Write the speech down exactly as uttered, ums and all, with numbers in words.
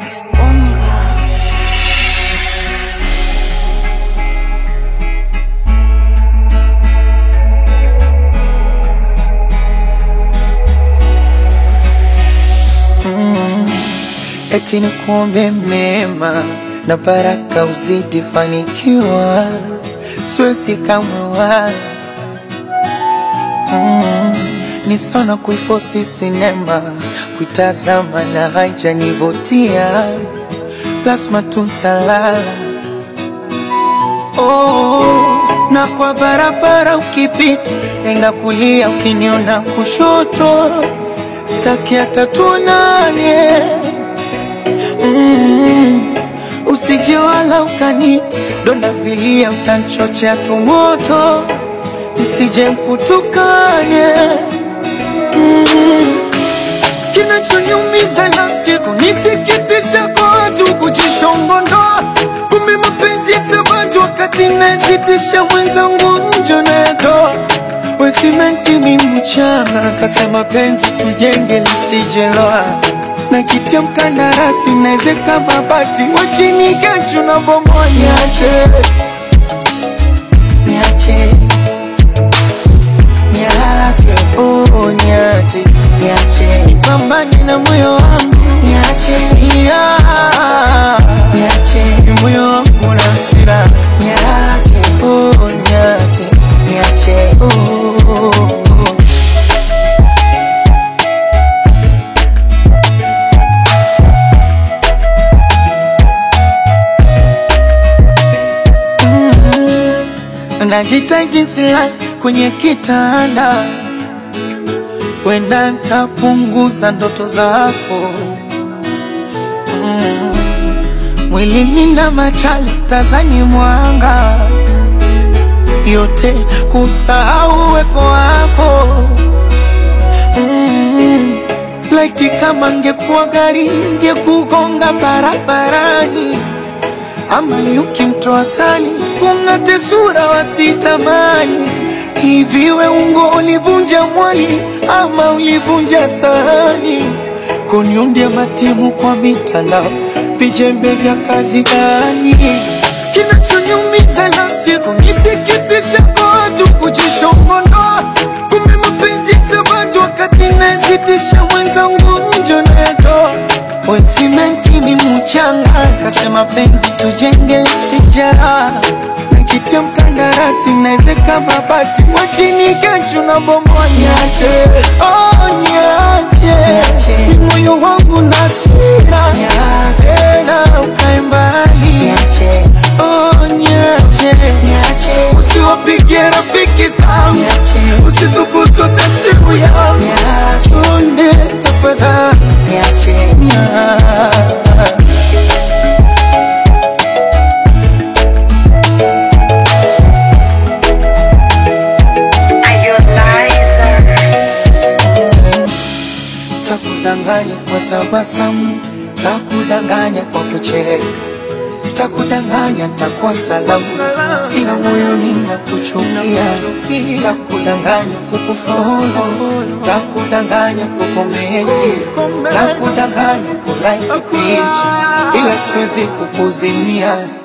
Eti nikuombe mema na baraka uzidi fanikiwa, siwezi kamwe wala mm, ni sana kuifosi sinema, kuitazama na haijanivutia, lazima tutalala. Oh, na kwa barabara ukipita, nenda kulia ukiniona kushoto, sitaki hata tuonane. Mm, usije wala ukanita, donda vilia utanchochea tumoto, nisije mkutukanye. Mm, kinachoniumiza nafsi kunisikitisha kwa watu kujishongondoa, kumbe mapenzi ya sabatu wakati nasitisha mwenzangu njo nayatoa. We simenti mimi mchanga, kasema penzi tujenge lisijeloa, na kitia mkandarasi naezeka mabati, wachini kesho na bomoa. Niache, niache, niache, oh niache, niache, nipambane na moyo wangu. Niache, yeah, niache, moyo wangu na hasira. Niache, oh niache, niache, oh, oh, oh. Najitaji silali kwenye kitanda, wenda nitapunguza ndoto zako. mm. Mwili nina machale tazani mwanga, yote kusahau uwepo wako. mm. Laiti kama ngekuwa gari ngekugonga barabarani, ama yuki mtoa sali kungate sura wasitamani. Hivi we ungo ulivunja mwali ama ulivunja sahani, kuniundia matimu kwa mitandao, vijembe vya kazi gani? Kinachoniumiza nafsi kunisikitisha kwa watu kujishongondoa, kumbe mapenzi ya sabatu wakati nasitisha mwenzangu njo nayatoa. We simenti ni mchanga, kasema penzi tujenge sijara, na kitia mkandarasi naezeka mabati, wachini kesho na bomoa. Niache, oh niache, ni moyo wangu na hasira, tena ukae mbali. Oh niache, usiwapigie rafiki zangu, usithubutu hata simu yangu, tunde tafadhali. Niache, takudanganya kwa tabasamu, takudanganya kwa kucheka, takudanganya takuwa salamu, ila moyoni nakuchukia. Takudanganya kukufollow, takudanganya kukomenti, takudanganya kulike picha, ila siwezi kukuzimia.